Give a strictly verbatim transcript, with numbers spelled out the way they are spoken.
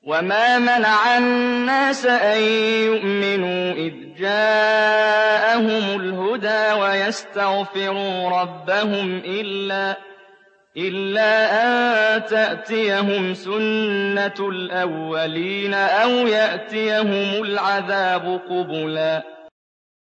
وَمَا مَنَعَ النَّاسَ أَن يُؤْمِنُوا إِذْ جَاءَهُمُ الْهُدَىٰ وَيَسْتَغْفِرُوا رَبَّهُمْ إِلَّا إِلَّا أَن تَأْتِيَهُمْ سُنَّةُ الْأَوَّلِينَ أَوْ يَأْتِيَهُمُ الْعَذَابُ قُبُلًا